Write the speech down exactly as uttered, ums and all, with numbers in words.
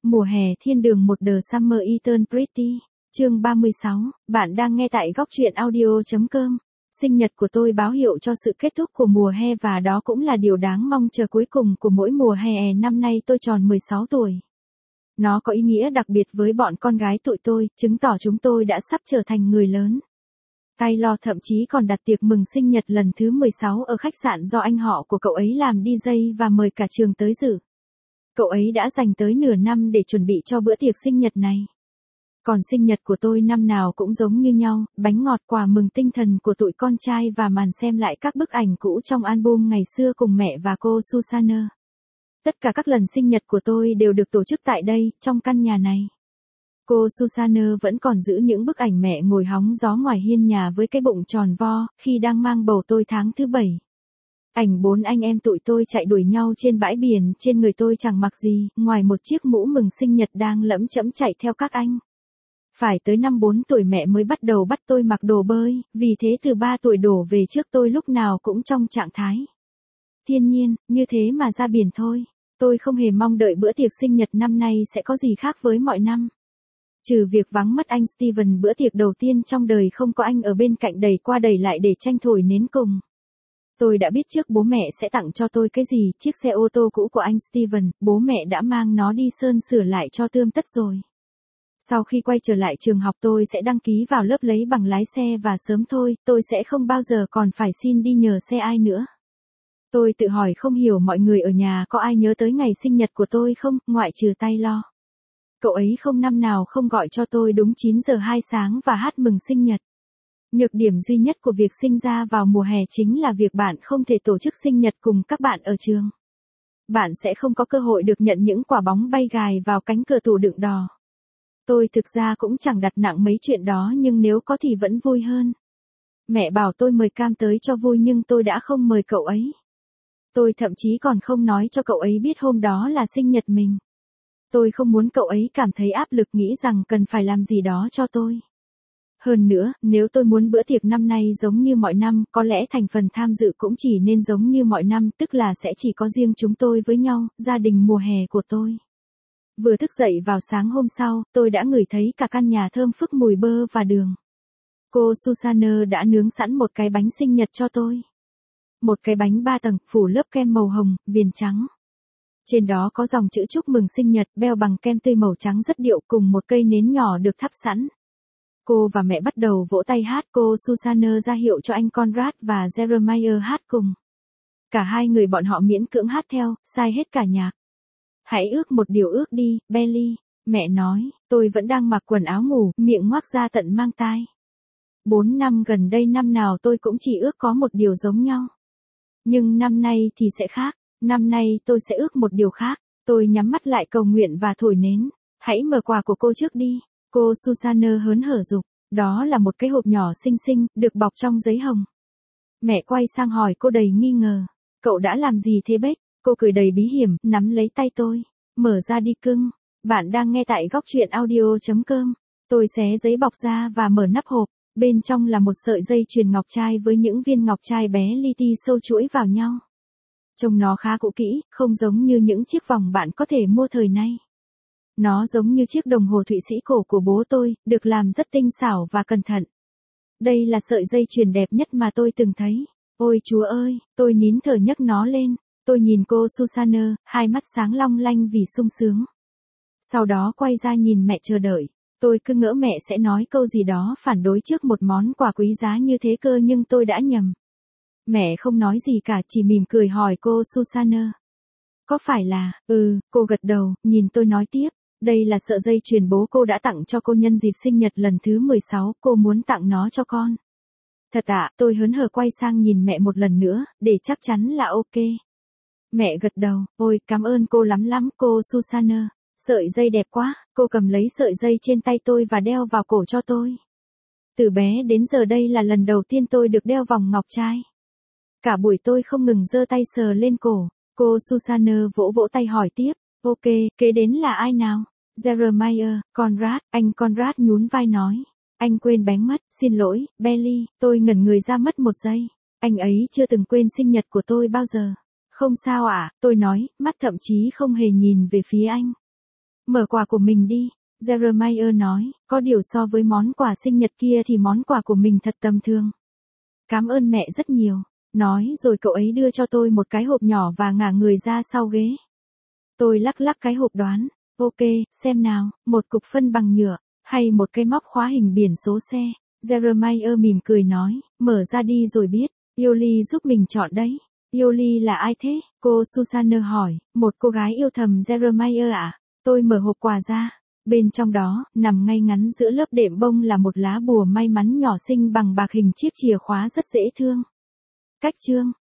Mùa hè thiên đường một The Summer Eternal Pretty, chương ba mươi sáu, bạn đang nghe tại góc truyện audio.com. Sinh nhật của tôi báo hiệu cho sự kết thúc của mùa hè và đó cũng là điều đáng mong chờ cuối cùng của mỗi mùa hè. Năm nay tôi tròn mười sáu tuổi. Nó có ý nghĩa đặc biệt với bọn con gái tụi tôi, chứng tỏ chúng tôi đã sắp trở thành người lớn. Taylor thậm chí còn đặt tiệc mừng sinh nhật lần thứ mười sáu ở khách sạn do anh họ của cậu ấy làm đi jay và mời cả trường tới dự. Cậu ấy đã dành tới nửa năm để chuẩn bị cho bữa tiệc sinh nhật này. Còn sinh nhật của tôi năm nào cũng giống như nhau, bánh ngọt, quà mừng tinh thần của tụi con trai và màn xem lại các bức ảnh cũ trong album ngày xưa cùng mẹ và cô Susanna. Tất cả các lần sinh nhật của tôi đều được tổ chức tại đây, trong căn nhà này. Cô Susanna vẫn còn giữ những bức ảnh mẹ ngồi hóng gió ngoài hiên nhà với cái bụng tròn vo, khi đang mang bầu tôi tháng thứ bảy. Ảnh bốn anh em tụi tôi chạy đuổi nhau trên bãi biển, trên người tôi chẳng mặc gì, ngoài một chiếc mũ mừng sinh nhật đang lẫm chẫm chạy theo các anh. Phải tới năm bốn tuổi mẹ mới bắt đầu bắt tôi mặc đồ bơi, vì thế từ ba tuổi đổ về trước tôi lúc nào cũng trong trạng thái thiên nhiên, như thế mà ra biển thôi. Tôi không hề mong đợi bữa tiệc sinh nhật năm nay sẽ có gì khác với mọi năm. Trừ việc vắng mất anh Steven, bữa tiệc đầu tiên trong đời không có anh ở bên cạnh đẩy qua đẩy lại để tranh thổi nến cùng. Tôi đã biết trước bố mẹ sẽ tặng cho tôi cái gì, chiếc xe ô tô cũ của anh Steven, bố mẹ đã mang nó đi sơn sửa lại cho tươm tất rồi. Sau khi quay trở lại trường học tôi sẽ đăng ký vào lớp lấy bằng lái xe và sớm thôi, tôi sẽ không bao giờ còn phải xin đi nhờ xe ai nữa. Tôi tự hỏi không hiểu mọi người ở nhà có ai nhớ tới ngày sinh nhật của tôi không, ngoại trừ Taylor. Cậu ấy không năm nào không gọi cho tôi đúng chín giờ hai sáng và hát mừng sinh nhật. Nhược điểm duy nhất của việc sinh ra vào mùa hè chính là việc bạn không thể tổ chức sinh nhật cùng các bạn ở trường. Bạn sẽ không có cơ hội được nhận những quả bóng bay gài vào cánh cửa tủ đựng đỏ. Tôi thực ra cũng chẳng đặt nặng mấy chuyện đó nhưng nếu có thì vẫn vui hơn. Mẹ bảo tôi mời Cam tới cho vui nhưng tôi đã không mời cậu ấy. Tôi thậm chí còn không nói cho cậu ấy biết hôm đó là sinh nhật mình. Tôi không muốn cậu ấy cảm thấy áp lực nghĩ rằng cần phải làm gì đó cho tôi. Hơn nữa, nếu tôi muốn bữa tiệc năm nay giống như mọi năm, có lẽ thành phần tham dự cũng chỉ nên giống như mọi năm, tức là sẽ chỉ có riêng chúng tôi với nhau, gia đình mùa hè của tôi. Vừa thức dậy vào sáng hôm sau, tôi đã ngửi thấy cả căn nhà thơm phức mùi bơ và đường. Cô Susanna đã nướng sẵn một cái bánh sinh nhật cho tôi. Một cái bánh ba tầng, phủ lớp kem màu hồng, viền trắng. Trên đó có dòng chữ chúc mừng sinh nhật, beo bằng kem tươi màu trắng rất điệu cùng một cây nến nhỏ được thắp sẵn. Cô và mẹ bắt đầu vỗ tay hát, cô Susanna ra hiệu cho anh Conrad và Jeremiah hát cùng. Cả hai người bọn họ miễn cưỡng hát theo, sai hết cả nhạc. Hãy ước một điều ước đi, Belly, mẹ nói, tôi vẫn đang mặc quần áo ngủ, miệng ngoác ra tận mang tai. Bốn năm gần đây năm nào tôi cũng chỉ ước có một điều giống nhau. Nhưng năm nay thì sẽ khác, năm nay tôi sẽ ước một điều khác, tôi nhắm mắt lại cầu nguyện và thổi nến. Hãy mở quà của cô trước đi, cô Susanna hớn hở dục, đó là một cái hộp nhỏ xinh xinh, được bọc trong giấy hồng. Mẹ quay sang hỏi cô đầy nghi ngờ, cậu đã làm gì thế Beth? Cô cười đầy bí hiểm, nắm lấy tay tôi, mở ra đi cưng, bạn đang nghe tại góc truyện audio.com. Tôi xé giấy bọc ra và mở nắp hộp, bên trong là một sợi dây chuyền ngọc trai với những viên ngọc trai bé li ti sâu chuỗi vào nhau. Trông nó khá cũ kỹ, không giống như những chiếc vòng bạn có thể mua thời nay. Nó giống như chiếc đồng hồ Thụy Sĩ cổ của bố tôi, được làm rất tinh xảo và cẩn thận. Đây là sợi dây chuyền đẹp nhất mà tôi từng thấy. Ôi Chúa ơi, tôi nín thở nhấc nó lên. Tôi nhìn cô Susanna, hai mắt sáng long lanh vì sung sướng. Sau đó quay ra nhìn mẹ chờ đợi. Tôi cứ ngỡ mẹ sẽ nói câu gì đó phản đối trước một món quà quý giá như thế cơ nhưng tôi đã nhầm. Mẹ không nói gì cả, chỉ mỉm cười hỏi cô Susanna. Có phải là, ừ, cô gật đầu, nhìn tôi nói tiếp. Đây là sợi dây chuyền bố cô đã tặng cho cô nhân dịp sinh nhật lần thứ mười sáu, cô muốn tặng nó cho con. Thật ạ, tôi hớn hở quay sang nhìn mẹ một lần nữa, để chắc chắn là ok. Mẹ gật đầu, ôi, cảm ơn cô lắm lắm, cô Susanna. Sợi dây đẹp quá, cô cầm lấy sợi dây trên tay tôi và đeo vào cổ cho tôi. Từ bé đến giờ đây là lần đầu tiên tôi được đeo vòng ngọc trai. Cả buổi tôi không ngừng giơ tay sờ lên cổ, cô Susanna vỗ vỗ tay hỏi tiếp, ok, kế đến là ai nào? Jeremiah, Conrad, anh Conrad nhún vai nói. Anh quên bánh mất, xin lỗi, Belly, tôi ngẩn người ra mất một giây. Anh ấy chưa từng quên sinh nhật của tôi bao giờ. Không sao ạ, à, tôi nói, mắt thậm chí không hề nhìn về phía anh. Mở quà của mình đi, Jeremiah nói, có điều so với món quà sinh nhật kia thì món quà của mình thật tầm thường. Cảm ơn mẹ rất nhiều, nói rồi cậu ấy đưa cho tôi một cái hộp nhỏ và ngả người ra sau ghế. Tôi lắc lắc cái hộp đoán, ok, xem nào, một cục phân bằng nhựa, hay một cái móc khóa hình biển số xe. Jeremiah mỉm cười nói, mở ra đi rồi biết, Yoli giúp mình chọn đấy. Yoli là ai thế? Cô Susanna hỏi, một cô gái yêu thầm Jeremiah à? Tôi mở hộp quà ra. Bên trong đó, nằm ngay ngắn giữa lớp đệm bông là một lá bùa may mắn nhỏ xinh bằng bạc hình chiếc chìa khóa rất dễ thương. Cách chương